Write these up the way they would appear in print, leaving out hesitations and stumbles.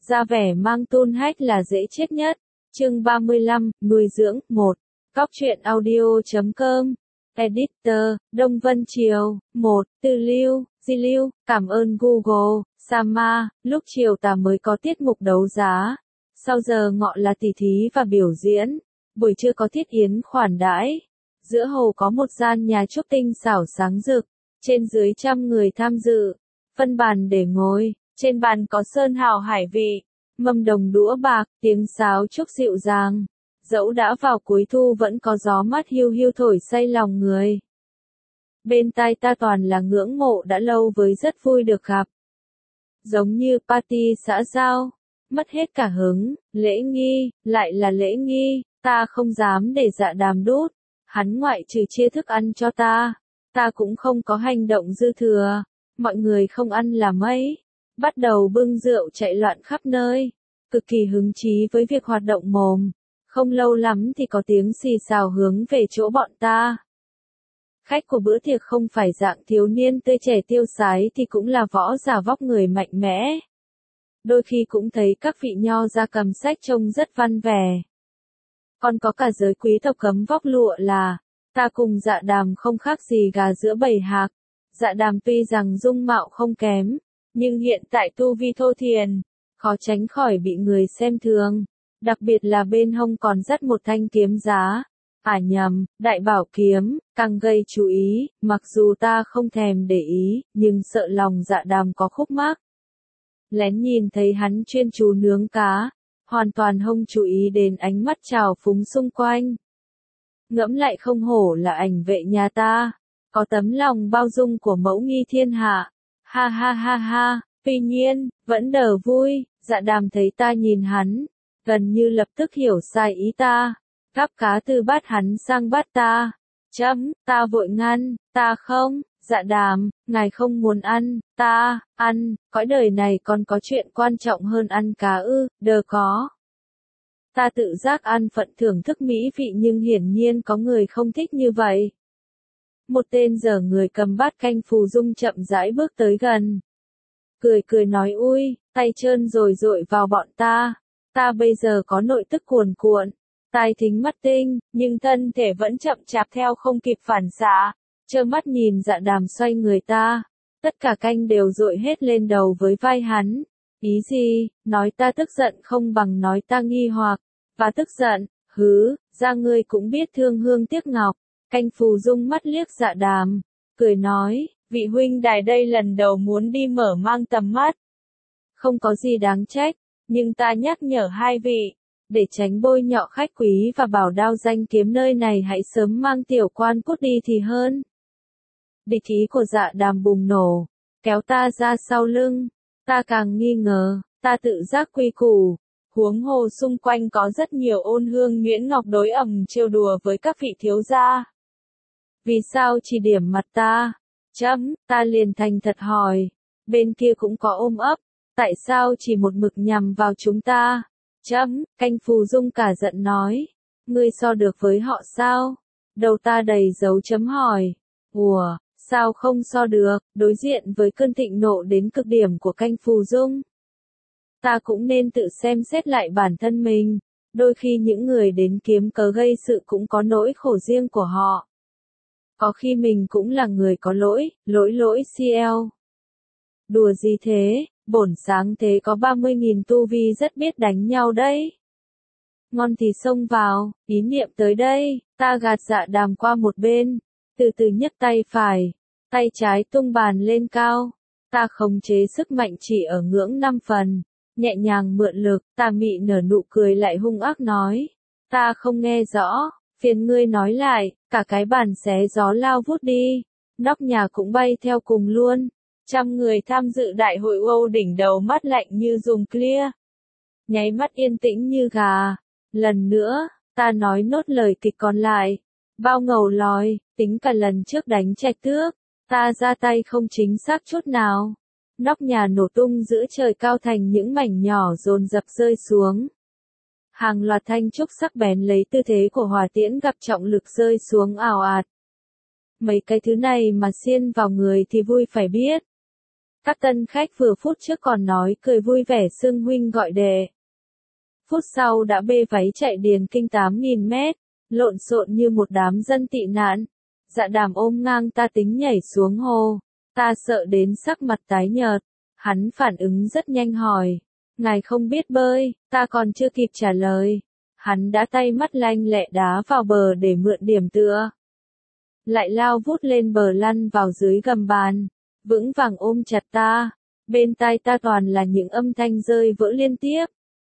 ra vẻ mang tôn hách là dễ chết nhất. Chương 35, nuôi dưỡng, 1. Cóc truyện audio.com. Editor, Đông Vân Triều, 1. Từ lưu, di lưu, cảm ơn Google, Sama, lúc chiều tà mới có tiết mục đấu giá. Sau giờ ngọ là tỉ thí và biểu diễn. Buổi trưa có thiết yến khoản đãi. Giữa hồ có một gian nhà trúc tinh xảo sáng rực. Trên dưới 100 người tham dự. Phân bàn để ngồi. Trên bàn có sơn hào hải vị. Mâm đồng đũa bạc, tiếng sáo trúc dịu dàng. Dẫu đã vào cuối thu vẫn có gió mát hiu hiu thổi say lòng người. Bên tai ta toàn là ngưỡng mộ đã lâu với rất vui được gặp. Giống như party xã giao. Mất hết cả hứng, lễ nghi, lại là lễ nghi, ta không dám để Dạ Đàm đút. Hắn ngoại trừ chia thức ăn cho ta cũng không có hành động dư thừa. Mọi người không ăn là mấy. Bắt đầu bưng rượu chạy loạn khắp nơi. Cực kỳ hứng chí với việc hoạt động mồm. Không lâu lắm thì có tiếng xì xào hướng về chỗ bọn ta. Khách của bữa tiệc không phải dạng thiếu niên tươi trẻ tiêu sái thì cũng là võ giả vóc người mạnh mẽ. Đôi khi cũng thấy các vị nho ra cầm sách trông rất văn vẻ. Còn có cả giới quý tộc cấm vóc lụa là, ta cùng Dạ Đàm không khác gì gà giữa bầy hạc. Dạ Đàm tuy rằng dung mạo không kém, nhưng hiện tại tu vi thô thiền, khó tránh khỏi bị người xem thường. Đặc biệt là bên hông còn dắt một thanh kiếm giá. Nhầm, đại bảo kiếm, càng gây chú ý, mặc dù ta không thèm để ý, nhưng sợ lòng Dạ Đàm có khúc mắc. Lén nhìn thấy hắn chuyên chú nướng cá, hoàn toàn không chú ý đến ánh mắt trào phúng xung quanh. Ngẫm lại không hổ là ảnh vệ nhà ta, có tấm lòng bao dung của mẫu nghi thiên hạ. Ha ha ha ha, tuy nhiên, vẫn đờ vui. Dạ Đàm thấy ta nhìn hắn, gần như lập tức hiểu sai ý ta, gắp cá từ bát hắn sang bát ta. Ta vội ngăn, ta không. Dạ Đàm, ngài không muốn ăn, ta, ăn, cõi đời này còn có chuyện quan trọng hơn ăn cá ư, đờ có. Ta tự giác ăn phận thưởng thức mỹ vị nhưng hiển nhiên có người không thích như vậy. Một tên dở người cầm bát canh phù dung chậm rãi bước tới gần. Cười nói ui, tay trơn rồi dội vào bọn ta. Ta bây giờ có nội tức cuồn cuộn, tai thính mắt tinh, nhưng thân thể vẫn chậm chạp theo không kịp phản xạ. Trơ mắt nhìn Dạ Đàm xoay người ta, tất cả canh đều dội hết lên đầu với vai hắn. Ý gì, nói ta tức giận không bằng nói ta nghi hoặc, và tức giận, ra ngươi cũng biết thương hương tiếc ngọc. Canh phù dung mắt liếc Dạ Đàm, cười nói, vị huynh đài đây lần đầu muốn đi mở mang tầm mắt. Không có gì đáng trách, nhưng ta nhắc nhở hai vị, để tránh bôi nhọ khách quý và bảo đao danh kiếm nơi này hãy sớm mang tiểu quan cút đi thì hơn. Địch ý của Dạ Đàm bùng nổ, kéo ta ra sau lưng, ta càng nghi ngờ, ta tự giác quy củ, huống hồ xung quanh có rất nhiều ôn hương nhuyễn ngọc đối ẩm trêu đùa với các vị thiếu gia. Vì sao chỉ điểm mặt ta? Ta liền thành thật hỏi, bên kia cũng có ôm ấp, tại sao chỉ một mực nhằm vào chúng ta? Canh phù dung cả giận nói, ngươi so được với họ sao? Đầu ta đầy dấu chấm hỏi. Ủa, sao không so được? Đối diện với cơn thịnh nộ đến cực điểm của canh phù dung, ta cũng nên tự xem xét lại bản thân mình. Đôi khi những người đến kiếm cớ gây sự cũng có nỗi khổ riêng của họ. Có khi mình cũng là người có lỗi CL. Đùa gì thế, bổn sáng thế có 30.000 tu vi rất biết đánh nhau đấy. Ngon thì xông vào, ý niệm tới đây, ta gạt Dạ Đàm qua một bên, từ từ nhấc tay phải, tay trái tung bàn lên cao. Ta khống chế sức mạnh chỉ ở ngưỡng 5 phần, nhẹ nhàng mượn lực, ta mị nở nụ cười lại hung ác nói, ta không nghe rõ, phiền ngươi nói lại, cả cái bàn xé gió lao vút đi, nóc nhà cũng bay theo cùng luôn. 100 người tham dự đại hội Âu đỉnh đầu mắt lạnh như dùng clear, nháy mắt yên tĩnh như gà. Lần nữa, ta nói nốt lời kịch còn lại, bao ngầu lòi, tính cả lần trước đánh Trạch Tước, ta ra tay không chính xác chút nào. Nóc nhà nổ tung giữa trời cao thành những mảnh nhỏ dồn dập rơi xuống. Hàng loạt thanh trúc sắc bén lấy tư thế của hỏa tiễn gặp trọng lực rơi xuống ào ạt. Mấy cái thứ này mà xiên vào người thì vui phải biết. Các tân khách vừa phút trước còn nói cười vui vẻ xưng huynh gọi đệ. Phút sau đã bê váy chạy điền kinh 8.000 mét, lộn xộn như một đám dân tị nạn. Dạ Đàm ôm ngang ta tính nhảy xuống hồ. Ta sợ đến sắc mặt tái nhợt. Hắn phản ứng rất nhanh hỏi. Ngài không biết bơi, ta còn chưa kịp trả lời. Hắn đã tay mắt lanh lẹ đá vào bờ để mượn điểm tựa. Lại lao vút lên bờ lăn vào dưới gầm bàn. Vững vàng ôm chặt ta. Bên tai ta toàn là những âm thanh rơi vỡ liên tiếp.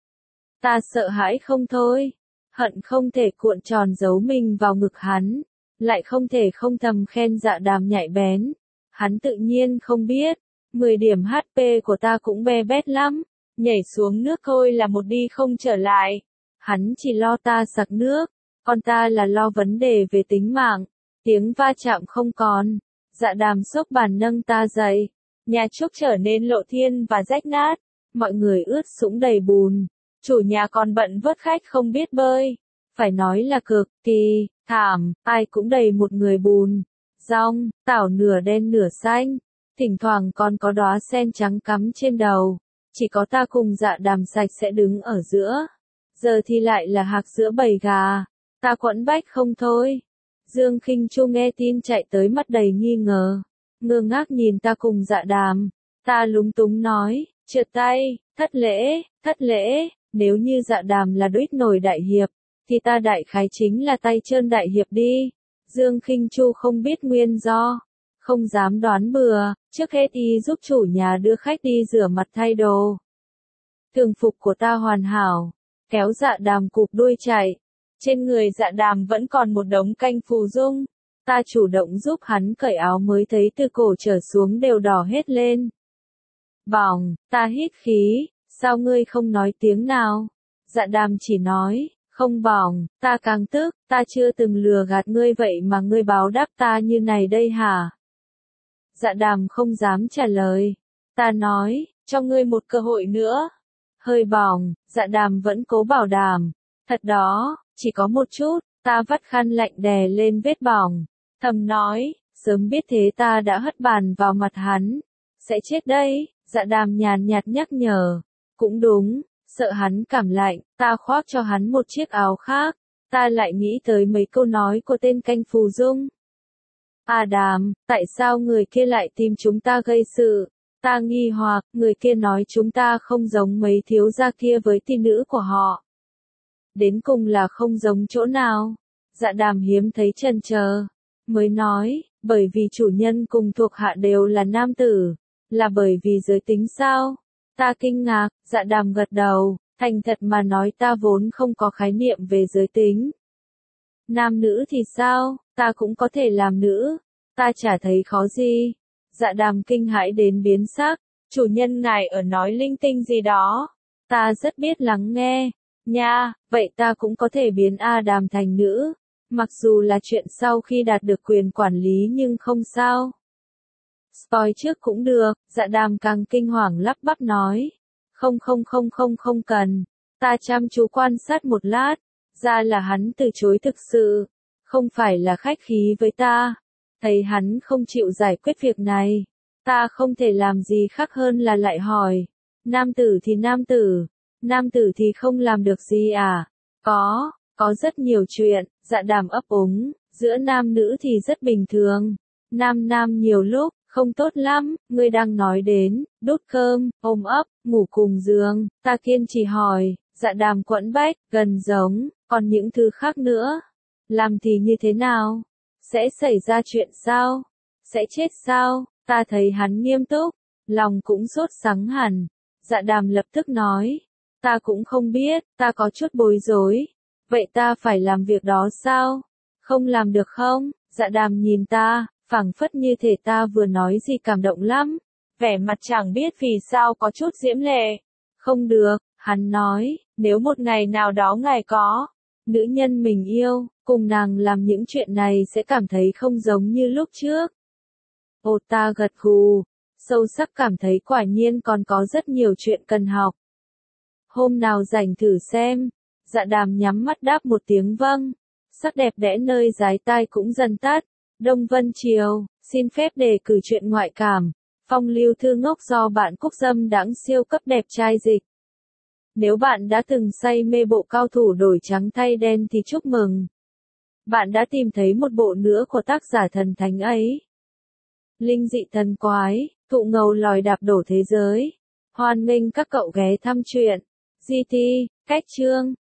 Ta sợ hãi không thôi. Hận không thể cuộn tròn giấu mình vào ngực hắn. Lại không thể không thầm khen Dạ Đàm nhạy bén. Hắn tự nhiên không biết. 10 điểm HP của ta cũng be bét lắm. Nhảy xuống nước thôi là một đi không trở lại. Hắn chỉ lo ta sặc nước. Còn ta là lo vấn đề về tính mạng. Tiếng va chạm không còn. Dạ Đàm xốc bàn nâng ta dậy. Nhà trúc trở nên lộ thiên và rách nát. Mọi người ướt sũng đầy bùn. Chủ nhà còn bận vớt khách không biết bơi. Phải nói là cực kỳ thảm, ai cũng đầy một người bùn. Rong, tảo nửa đen nửa xanh. Thỉnh thoảng còn có đóa sen trắng cắm trên đầu. Chỉ có ta cùng Dạ Đàm sạch sẽ đứng ở giữa. Giờ thì lại là hạc giữa bầy gà. Ta quẫn bách không thôi. Dương Khinh Chu nghe tin chạy tới mắt đầy nghi ngờ. Ngơ ngác nhìn ta cùng Dạ Đàm. Ta lúng túng nói, trượt tay, thất lễ. Nếu như Dạ Đàm là đuýt nổi đại hiệp, thì ta đại khái chính là tay trơn đại hiệp đi. Dương Khinh Chu không biết nguyên do. Không dám đoán bừa, trước hết y giúp chủ nhà đưa khách đi rửa mặt thay đồ. Thường phục của ta hoàn hảo. Kéo Dạ Đàm cụp đuôi chạy. Trên người Dạ Đàm vẫn còn một đống canh phù dung. Ta chủ động giúp hắn cởi áo mới thấy từ cổ trở xuống đều đỏ hết lên. Bỏng, ta hít khí, sao ngươi không nói tiếng nào? Dạ Đàm chỉ nói, không bỏng, ta càng tức, ta chưa từng lừa gạt ngươi vậy mà ngươi báo đáp ta như này đây hả? Dạ Đàm không dám trả lời. Ta nói, cho ngươi một cơ hội nữa. Hơi bỏng, Dạ Đàm vẫn cố bảo đảm. Thật đó, chỉ có một chút, ta vắt khăn lạnh đè lên vết bỏng. Thầm nói, sớm biết thế ta đã hất bàn vào mặt hắn. Sẽ chết đây, Dạ Đàm nhàn nhạt nhắc nhở. Cũng đúng, sợ hắn cảm lạnh, ta khoác cho hắn một chiếc áo khác. Ta lại nghĩ tới mấy câu nói của tên canh phù dung. À Đàm, tại sao người kia lại tìm chúng ta gây sự? Ta nghi hoặc, người kia nói chúng ta không giống mấy thiếu gia kia với tỷ nữ của họ. Đến cùng là không giống chỗ nào? Dạ Đàm hiếm thấy chần chờ. Mới nói, bởi vì chủ nhân cùng thuộc hạ đều là nam tử. Là bởi vì giới tính sao? Ta kinh ngạc, Dạ Đàm gật đầu. Thành thật mà nói ta vốn không có khái niệm về giới tính. Nam nữ thì sao? Ta cũng có thể làm nữ. Ta chả thấy khó gì. Dạ Đàm kinh hãi đến biến sắc. Chủ nhân ngài ở nói linh tinh gì đó. Ta rất biết lắng nghe. Nha, vậy ta cũng có thể biến A Đàm thành nữ. Mặc dù là chuyện sau khi đạt được quyền quản lý nhưng không sao. Spoil trước cũng được, Dạ Đàm càng kinh hoàng lắp bắp nói. Không cần. Ta chăm chú quan sát một lát. Ra là hắn từ chối thực sự. Không phải là khách khí với ta. Thấy hắn không chịu giải quyết việc này. Ta không thể làm gì khác hơn là lại hỏi. Nam tử thì nam tử. Nam tử thì không làm được gì à? Có rất nhiều chuyện. Dạ Đàm ấp úng. Giữa nam nữ thì rất bình thường. Nam nhiều lúc, không tốt lắm. Ngươi đang nói đến, đút cơm, ôm ấp, ngủ cùng giường. Ta kiên trì hỏi. Dạ Đàm quẫn bách, gần giống. Còn những thứ khác nữa. Làm thì như thế nào? Sẽ xảy ra chuyện sao? Sẽ chết sao? Ta thấy hắn nghiêm túc. Lòng cũng sốt sắng hẳn. Dạ Đàm lập tức nói. Ta cũng không biết, ta có chút bối rối. Vậy ta phải làm việc đó sao? Không làm được không? Dạ Đàm nhìn ta, phảng phất như thể ta vừa nói gì cảm động lắm. Vẻ mặt chẳng biết vì sao có chút diễm lệ. Không được, hắn nói, nếu một ngày nào đó ngài có nữ nhân mình yêu, cùng nàng làm những chuyện này sẽ cảm thấy không giống như lúc trước. Ồ, ta gật gù, sâu sắc cảm thấy quả nhiên còn có rất nhiều chuyện cần học. Hôm nào rảnh thử xem. Dạ Đàm nhắm mắt đáp một tiếng vâng. Sắc đẹp đẽ nơi dái tai cũng dần tắt. Đông Vân Triều, xin phép đề cử truyện ngoại cảm. Phong lưu thư ngốc do bạn Cúc Dâm đãng siêu cấp đẹp trai dịch. Nếu bạn đã từng say mê bộ cao thủ đổi trắng thay đen thì chúc mừng. Bạn đã tìm thấy một bộ nữa của tác giả thần thánh ấy. Linh dị thần quái, thụ ngầu lòi đạp đổ thế giới. Hoan nghênh các cậu ghé thăm truyện GT, cách chương.